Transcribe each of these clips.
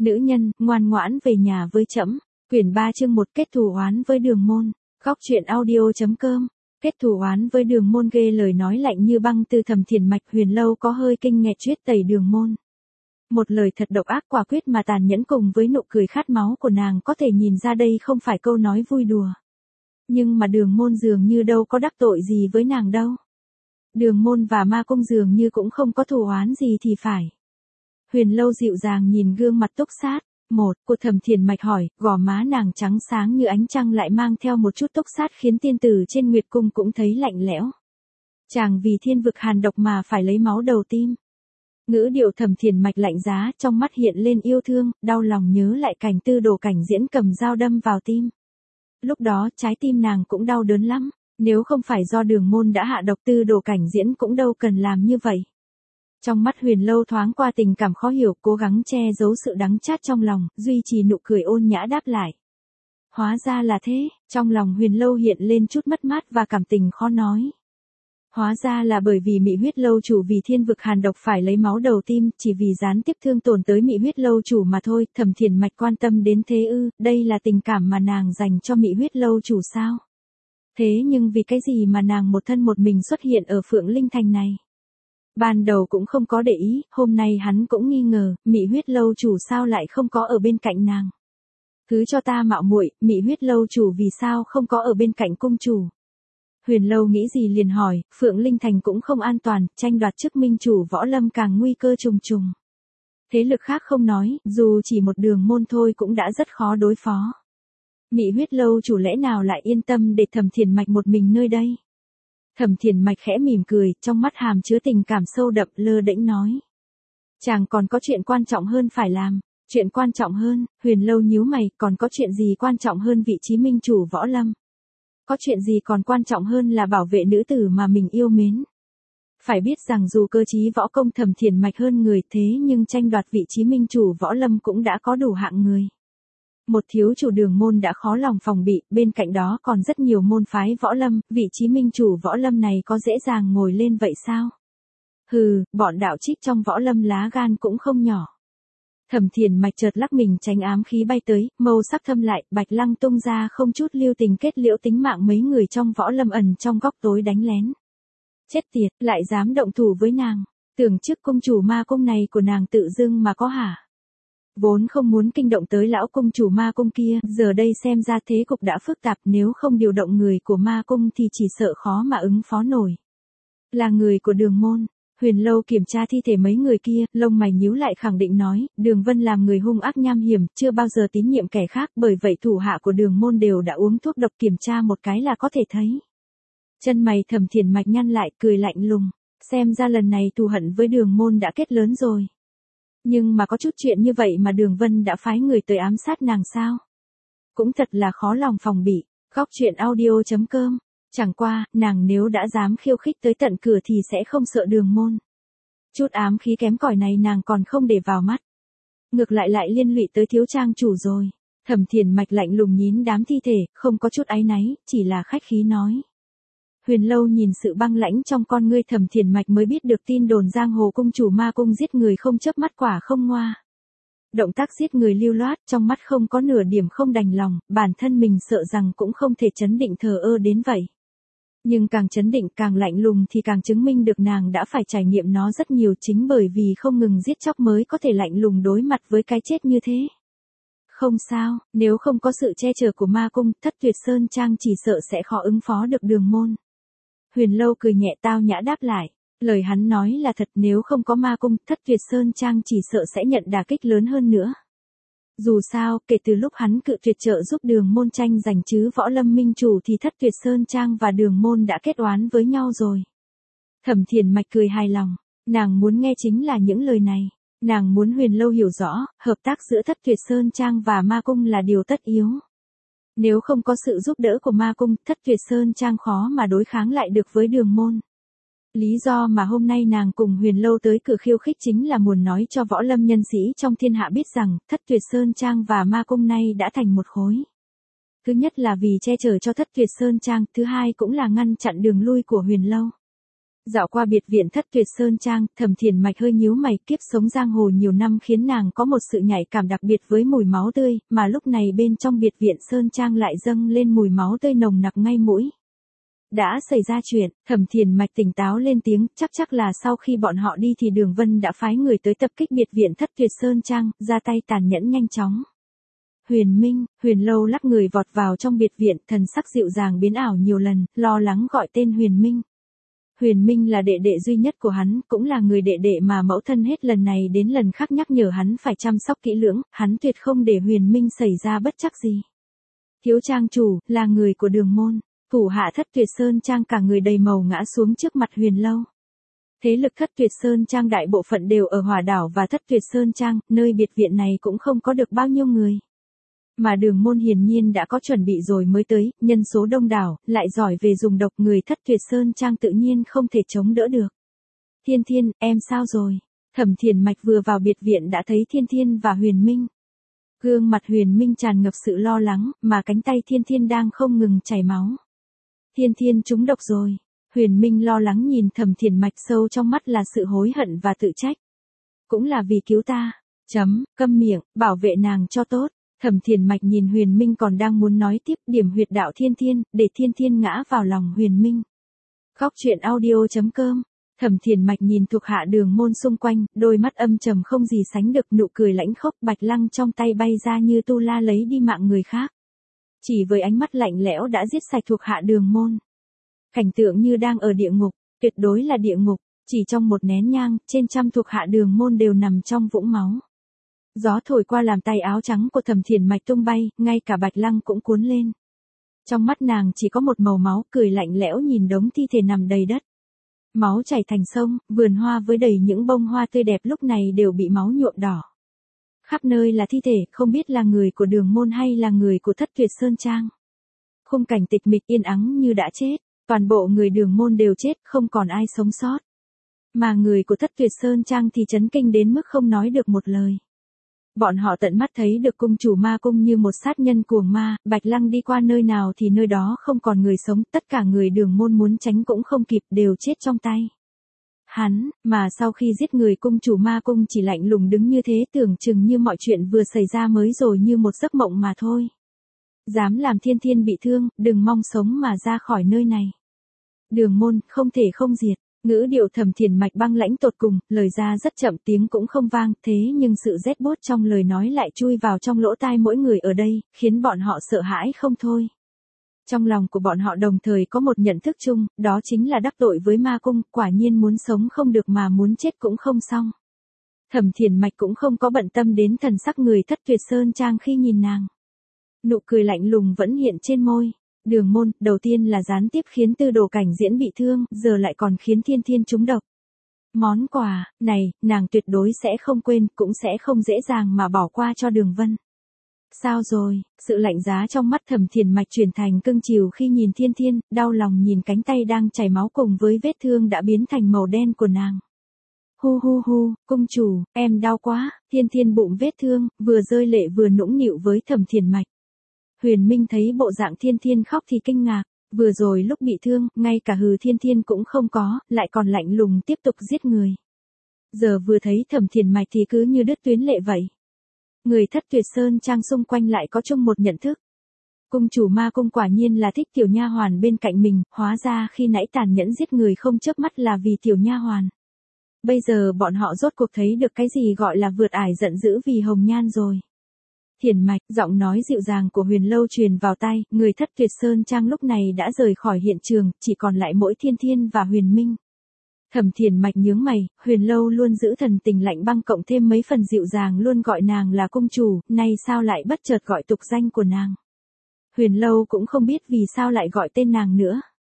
Nữ nhân, ngoan ngoãn về nhà với trẫm. Quyển 3 chương 1 kết thù oán với Đường Môn. Góc truyện audio.com. Kết thù oán với Đường Môn ghê lời nói lạnh như băng từ Thẩm Thiền Mạch. Huyền Lâu có hơi kinh nghẹt truyết tẩy Đường Môn. Một lời thật độc ác quả quyết mà tàn nhẫn cùng với nụ cười khát máu của nàng có thể nhìn ra đây không phải câu nói vui đùa. Nhưng mà Đường Môn dường như đâu có đắc tội gì với nàng đâu. Đường Môn và Ma Cung dường như cũng không có thù oán gì thì phải. Huyền Lâu dịu dàng nhìn gương mặt túc sát. Một, của Thẩm Thiền Mạch hỏi, gò má nàng trắng sáng như ánh trăng lại mang theo một chút túc sát khiến tiên tử trên Nguyệt Cung cũng thấy lạnh lẽo. Chàng vì thiên vực hàn độc mà phải lấy máu đầu tim. Ngữ điệu Thẩm Thiền Mạch lạnh giá, trong mắt hiện lên yêu thương, đau lòng nhớ lại cảnh Tư Đồ Cảnh Diễn cầm dao đâm vào tim. Lúc đó trái tim nàng cũng đau đớn lắm, nếu không phải do Đường Môn đã hạ độc Tư Đồ Cảnh Diễn cũng đâu cần làm như vậy. Trong mắt Huyền Lâu thoáng qua tình cảm khó hiểu, cố gắng che giấu sự đắng chát trong lòng, duy trì nụ cười ôn nhã đáp lại. Hóa ra là thế, trong lòng Huyền Lâu hiện lên chút mất mát và cảm tình khó nói. Hóa ra là bởi vì Mị Huyết Lâu chủ vì thiên vực hàn độc phải lấy máu đầu tim, chỉ vì gián tiếp thương tổn tới Mị Huyết Lâu chủ mà thôi. Thẩm Thiền Mạch quan tâm đến thế ư? Đây là tình cảm mà nàng dành cho Mị Huyết Lâu chủ sao? Thế nhưng vì cái gì mà nàng một thân một mình xuất hiện ở Phượng Linh Thành này? Ban đầu cũng không có để ý, hôm nay hắn cũng nghi ngờ, Mị Huyết Lâu chủ sao lại không có ở bên cạnh nàng. Thứ cho ta mạo muội, Mị Huyết Lâu chủ vì sao không có ở bên cạnh cung chủ. Huyền Lâu nghĩ gì liền hỏi, Phượng Linh Thành cũng không an toàn, tranh đoạt chức minh chủ Võ Lâm càng nguy cơ trùng trùng. Thế lực khác không nói, dù chỉ một Đường Môn thôi cũng đã rất khó đối phó. Mị Huyết Lâu chủ lẽ nào lại yên tâm để Thẩm Thiền Mạch một mình nơi đây. Thẩm Thiền Mạch khẽ mỉm cười, trong mắt hàm chứa tình cảm sâu đậm, lơ đễnh nói. Chàng còn có chuyện quan trọng hơn phải làm. Chuyện quan trọng hơn? Huyền Lâu nhíu mày, còn có chuyện gì quan trọng hơn vị trí minh chủ Võ Lâm? Có chuyện gì còn quan trọng hơn là bảo vệ nữ tử mà mình yêu mến? Phải biết rằng dù cơ trí võ công Thẩm Thiền Mạch hơn người thế nhưng tranh đoạt vị trí minh chủ Võ Lâm cũng đã có đủ hạng người. Một thiếu chủ Đường Môn đã khó lòng phòng bị, bên cạnh đó còn rất nhiều môn phái Võ Lâm, vị trí minh chủ Võ Lâm này có dễ dàng ngồi lên vậy sao? Hừ, bọn đạo trích trong Võ Lâm lá gan cũng không nhỏ. Thẩm Thiền Mạch chợt lắc mình tránh ám khí bay tới, mâu sắc thâm lại, bạch lăng tung ra không chút lưu tình kết liễu tính mạng mấy người trong Võ Lâm ẩn trong góc tối đánh lén. Chết tiệt, lại dám động thủ với nàng, tưởng chức cung chủ Ma Cung này của nàng tự dưng mà có hả? Vốn không muốn kinh động tới lão cung chủ Ma Cung kia, giờ đây xem ra thế cục đã phức tạp, nếu không điều động người của Ma Cung thì chỉ sợ khó mà ứng phó nổi. Là người của Đường Môn. Huyền Lâu kiểm tra thi thể mấy người kia, lông mày nhíu lại khẳng định nói, Đường Vân làm người hung ác nham hiểm, chưa bao giờ tín nhiệm kẻ khác, bởi vậy thủ hạ của Đường Môn đều đã uống thuốc độc, kiểm tra một cái là có thể thấy. Chân mày Thẩm Thiền Mạch nhăn lại, cười lạnh lùng, xem ra lần này thù hận với Đường Môn đã kết lớn rồi. Nhưng mà có chút chuyện như vậy mà Đường Vân đã phái người tới ám sát nàng sao? Cũng thật là khó lòng phòng bị. Góc truyện audio.com. Chẳng qua, nàng nếu đã dám khiêu khích tới tận cửa thì sẽ không sợ Đường Môn. Chút ám khí kém cỏi này nàng còn không để vào mắt. Ngược lại lại liên lụy tới thiếu trang chủ rồi. Thẩm Thiền Mạch lạnh lùng nhìn đám thi thể, không có chút áy náy, chỉ là khách khí nói. Huyền Lâu nhìn sự băng lãnh trong con ngươi Thẩm Thiền Mạch mới biết được tin đồn giang hồ cung chủ Ma Cung giết người không chớp mắt quả không ngoa. Động tác giết người lưu loát, trong mắt không có nửa điểm không đành lòng, bản thân mình sợ rằng cũng không thể trấn định thờ ơ đến vậy. Nhưng càng trấn định càng lạnh lùng thì càng chứng minh được nàng đã phải trải nghiệm nó rất nhiều, chính bởi vì không ngừng giết chóc mới có thể lạnh lùng đối mặt với cái chết như thế. Không sao, nếu không có sự che chở của Ma Cung, Thất Tuyệt Sơn Trang chỉ sợ sẽ khó ứng phó được Đường Môn. Huyền Lâu cười nhẹ tao nhã đáp lại, lời hắn nói là thật, nếu không có Ma Cung, Thất Tuyệt Sơn Trang chỉ sợ sẽ nhận đả kích lớn hơn nữa. Dù sao, kể từ lúc hắn cự tuyệt trợ giúp Đường Môn tranh giành chứ Võ Lâm minh chủ thì Thất Tuyệt Sơn Trang và Đường Môn đã kết oán với nhau rồi. Thẩm Thiền Mạch cười hài lòng, nàng muốn nghe chính là những lời này. Nàng muốn Huyền Lâu hiểu rõ, hợp tác giữa Thất Tuyệt Sơn Trang và Ma Cung là điều tất yếu. Nếu không có sự giúp đỡ của Ma Cung, Thất Tuyệt Sơn Trang khó mà đối kháng lại được với Đường Môn. Lý do mà hôm nay nàng cùng Huyền Lâu tới cửa khiêu khích chính là muốn nói cho Võ Lâm nhân sĩ trong thiên hạ biết rằng, Thất Tuyệt Sơn Trang và Ma Cung nay đã thành một khối. Thứ nhất là vì che chở cho Thất Tuyệt Sơn Trang, thứ hai cũng là ngăn chặn đường lui của Huyền Lâu. Dạo qua biệt viện Thất Tuyệt Sơn Trang, Thẩm Thiền Mạch hơi nhíu mày, kiếp sống giang hồ nhiều năm khiến nàng có một sự nhạy cảm đặc biệt với mùi máu tươi, mà lúc này bên trong biệt viện Sơn Trang lại dâng lên mùi máu tươi nồng nặc ngay mũi. Đã xảy ra chuyện, Thẩm Thiền Mạch tỉnh táo lên tiếng, chắc là sau khi bọn họ đi thì Đường Vân đã phái người tới tập kích biệt viện Thất Tuyệt Sơn Trang, ra tay tàn nhẫn nhanh chóng. Huyền Minh, Huyền Lâu lắc người vọt vào trong biệt viện, thần sắc dịu dàng biến ảo nhiều lần, lo lắng gọi tên Huyền Minh. Huyền Minh là đệ đệ duy nhất của hắn, cũng là người đệ đệ mà mẫu thân hết lần này đến lần khác nhắc nhở hắn phải chăm sóc kỹ lưỡng, hắn tuyệt không để Huyền Minh xảy ra bất trắc gì. Thiếu trang chủ, là người của Đường môn, thủ hạ Thất Tuyệt Sơn Trang cả người đầy màu ngã xuống trước mặt Huyền Lâu. Thế lực Thất Tuyệt Sơn Trang đại bộ phận đều ở Hỏa Đảo và Thất Tuyệt Sơn Trang, nơi biệt viện này cũng không có được bao nhiêu người. Mà Đường môn hiển nhiên đã có chuẩn bị rồi mới tới, nhân số đông đảo, lại giỏi về dùng độc, người Thất Tuyệt Sơn Trang tự nhiên không thể chống đỡ được. Thiên Thiên, em sao rồi? Thẩm Thiền Mạch vừa vào biệt viện đã thấy Thiên Thiên và Huyền Minh. Gương mặt Huyền Minh tràn ngập sự lo lắng, mà cánh tay Thiên Thiên đang không ngừng chảy máu. Thiên Thiên trúng độc rồi. Huyền Minh lo lắng nhìn Thẩm Thiền Mạch, sâu trong mắt là sự hối hận và tự trách. Cũng là vì cứu ta. Câm miệng, bảo vệ nàng cho tốt. Thẩm Thiền Mạch nhìn Huyền Minh còn đang muốn nói tiếp, điểm huyệt đạo Thiên Thiên, để Thiên Thiên ngã vào lòng Huyền Minh. Khóc chuyện audio.com. Thẩm Thiền Mạch nhìn thuộc hạ Đường môn xung quanh, đôi mắt âm trầm không gì sánh được, nụ cười lãnh khốc, bạch lăng trong tay bay ra như tu la lấy đi mạng người khác. Chỉ với ánh mắt lạnh lẽo đã giết sạch thuộc hạ Đường môn. Cảnh tượng như đang ở địa ngục, tuyệt đối là địa ngục, chỉ trong một nén nhang, trên trăm thuộc hạ Đường môn đều nằm trong vũng máu. Gió thổi qua làm tay áo trắng của Thẩm Thiền Mạch tung bay, ngay cả bạch lăng cũng cuốn lên. Trong mắt nàng chỉ có một màu máu, cười lạnh lẽo nhìn đống thi thể nằm đầy đất. Máu chảy thành sông, vườn hoa với đầy những bông hoa tươi đẹp lúc này đều bị máu nhuộm đỏ. Khắp nơi là thi thể, không biết là người của Đường môn hay là người của Thất Tuyệt Sơn Trang. Khung cảnh tịch mịch yên ắng như đã chết, toàn bộ người Đường môn đều chết, không còn ai sống sót. Mà người của Thất Tuyệt Sơn Trang thì chấn kinh đến mức không nói được một lời. Bọn họ tận mắt thấy được cung chủ ma cung như một sát nhân cuồng ma, bạch lăng đi qua nơi nào thì nơi đó không còn người sống, tất cả người Đường môn muốn tránh cũng không kịp, đều chết trong tay hắn, mà sau khi giết người cung chủ ma cung chỉ lạnh lùng đứng như thế, tưởng chừng như mọi chuyện vừa xảy ra mới rồi, như một giấc mộng mà thôi. Dám làm Thiên Thiên bị thương, đừng mong sống mà ra khỏi nơi này. Đường môn, không thể không diệt. Ngữ điệu Thẩm Thiền Mạch băng lãnh tột cùng, lời ra rất chậm, tiếng cũng không vang, thế nhưng sự rét buốt trong lời nói lại chui vào trong lỗ tai mỗi người ở đây, khiến bọn họ sợ hãi không thôi. Trong lòng của bọn họ đồng thời có một nhận thức chung, đó chính là đắc tội với ma cung, quả nhiên muốn sống không được mà muốn chết cũng không xong. Thẩm Thiền Mạch cũng không có bận tâm đến thần sắc người Thất Tuyệt Sơn Trang khi nhìn nàng. Nụ cười lạnh lùng vẫn hiện trên môi. Đường môn, đầu tiên là gián tiếp khiến Tư Đồ Cảnh Diễn bị thương, giờ lại còn khiến Thiên Thiên trúng độc. Món quà này, nàng tuyệt đối sẽ không quên, cũng sẽ không dễ dàng mà bỏ qua cho Đường Vân. Sao rồi? Sự lạnh giá trong mắt Thẩm Thiền Mạch chuyển thành cưng chiều khi nhìn Thiên Thiên, đau lòng nhìn cánh tay đang chảy máu cùng với vết thương đã biến thành màu đen của nàng. Hu, cung chủ, em đau quá. Thiên Thiên bụng vết thương, vừa rơi lệ vừa nũng nịu với Thẩm Thiền Mạch. Huyền Minh thấy bộ dạng Thiên Thiên khóc thì kinh ngạc, vừa rồi lúc bị thương, ngay cả hừ Thiên Thiên cũng không có, lại còn lạnh lùng tiếp tục giết người. Giờ vừa thấy Thẩm Thiền Mạch thì cứ như đứt tuyến lệ vậy. Người Thất Tuyệt Sơn Trang xung quanh lại có chung một nhận thức. Cung chủ ma cung quả nhiên là thích tiểu nha hoàn bên cạnh mình, hóa ra khi nãy tàn nhẫn giết người không chớp mắt là vì tiểu nha hoàn. Bây giờ bọn họ rốt cuộc thấy được cái gì gọi là vượt ải giận dữ vì hồng nhan rồi. Thiền Mạch, giọng nói dịu dàng của Huyền Lâu truyền vào tai, người Thất Tuyệt Sơn Trang lúc này đã rời khỏi hiện trường, chỉ còn lại mỗi Thiên Thiên và Huyền Minh. Thẩm Thiền Mạch nhướng mày, Huyền Lâu luôn giữ thần tình lạnh băng cộng thêm mấy phần dịu dàng luôn gọi nàng là cung chủ, nay sao lại bất chợt gọi tục danh của nàng. Huyền Lâu cũng không biết vì sao lại gọi tên nàng nữa.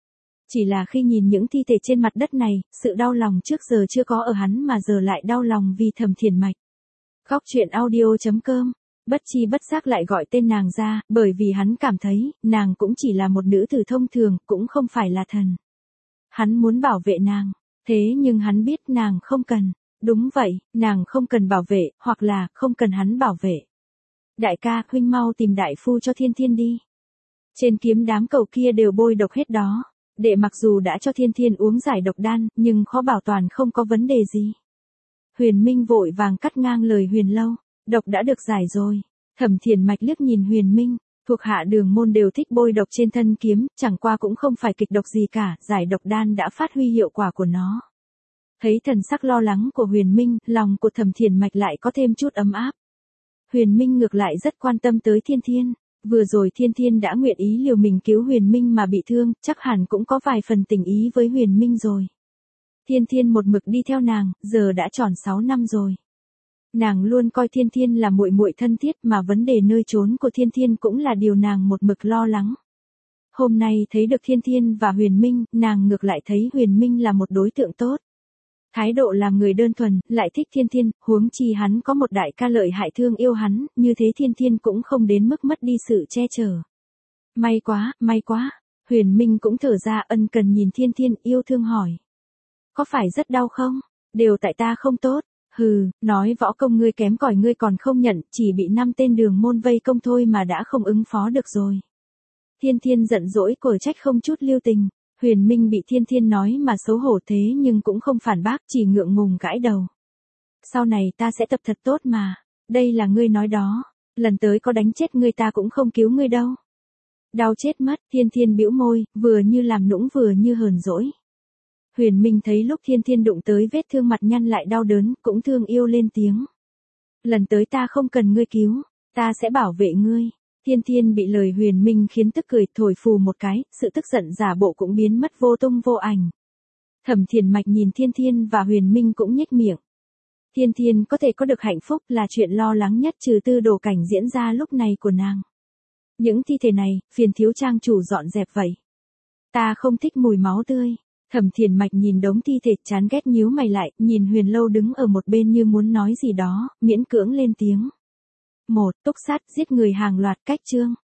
Chỉ là khi nhìn những thi thể trên mặt đất này, sự đau lòng trước giờ chưa có ở hắn mà giờ lại đau lòng vì Thẩm Thiền Mạch. Khóc chuyện audio.com. Bất chi bất giác lại gọi tên nàng ra, bởi vì hắn cảm thấy, nàng cũng chỉ là một nữ tử thông thường, cũng không phải là thần. Hắn muốn bảo vệ nàng, thế nhưng hắn biết nàng không cần. Đúng vậy, nàng không cần bảo vệ, hoặc là không cần hắn bảo vệ. Đại ca, huynh mau tìm đại phu cho Thiên Thiên đi. Trên kiếm đám cầu kia đều bôi độc hết đó. Đệ mặc dù đã cho Thiên Thiên uống giải độc đan, nhưng khó bảo toàn không có vấn đề gì. Huyền Minh vội vàng cắt ngang lời Huyền Lâu, độc đã được giải rồi. Thẩm Thiền Mạch liếc nhìn Huyền Minh, thuộc hạ Đường môn đều thích bôi độc trên thân kiếm, chẳng qua cũng không phải kịch độc gì cả, giải độc đan đã phát huy hiệu quả của nó. Thấy thần sắc lo lắng của Huyền Minh, lòng của Thẩm Thiền Mạch lại có thêm chút ấm áp. Huyền Minh ngược lại rất quan tâm tới Thiên Thiên. Vừa rồi Thiên Thiên đã nguyện ý liều mình cứu Huyền Minh mà bị thương, chắc hẳn cũng có vài phần tình ý với Huyền Minh rồi. Thiên Thiên một mực đi theo nàng, giờ đã tròn 6 năm rồi. Nàng luôn coi Thiên Thiên là muội muội thân thiết, mà vấn đề nơi trốn của Thiên Thiên cũng là điều nàng một mực lo lắng. Hôm nay thấy được Thiên Thiên và Huyền Minh, nàng ngược lại thấy Huyền Minh là một đối tượng tốt. Thái độ làm người đơn thuần, lại thích Thiên Thiên, huống chi hắn có một đại ca lợi hại thương yêu hắn, như thế Thiên Thiên cũng không đến mức mất đi sự che chở. May quá, Huyền Minh cũng thở ra ân cần nhìn Thiên Thiên, yêu thương hỏi. Có phải rất đau không? Đều tại ta không tốt. Hừ, nói võ công ngươi kém cỏi ngươi còn không nhận, chỉ bị 5 tên Đường môn vây công thôi mà đã không ứng phó được rồi. Thiên Thiên giận dỗi cở trách không chút lưu tình. Huyền Minh bị Thiên Thiên nói mà xấu hổ thế nhưng cũng không phản bác, chỉ ngượng ngùng gãi đầu. Sau này ta sẽ tập thật tốt mà, đây là ngươi nói đó, lần tới có đánh chết ngươi ta cũng không cứu ngươi đâu. Đau chết mất, Thiên Thiên bĩu môi, vừa như làm nũng vừa như hờn dỗi. Huyền Minh thấy lúc Thiên Thiên đụng tới vết thương mặt nhăn lại đau đớn, cũng thương yêu lên tiếng. Lần tới ta không cần ngươi cứu, ta sẽ bảo vệ ngươi. Thiên Thiên bị lời Huyền Minh khiến tức cười, thổi phù một cái, sự tức giận giả bộ cũng biến mất vô tung vô ảnh. Thẩm Thiền Mạch nhìn Thiên Thiên và Huyền Minh cũng nhếch miệng. Thiên Thiên có thể có được hạnh phúc là chuyện lo lắng nhất trừ tư đồ cảnh diễn ra lúc này của nàng. Những thi thể này, phiền thiếu trang chủ dọn dẹp vậy. Ta không thích mùi máu tươi. Thẩm Thiền Mạch nhìn đống thi thể chán ghét nhíu mày lại, nhìn Huyền Lâu đứng ở một bên như muốn nói gì đó, miễn cưỡng lên tiếng. Túc sát giết người hàng loạt cách chương.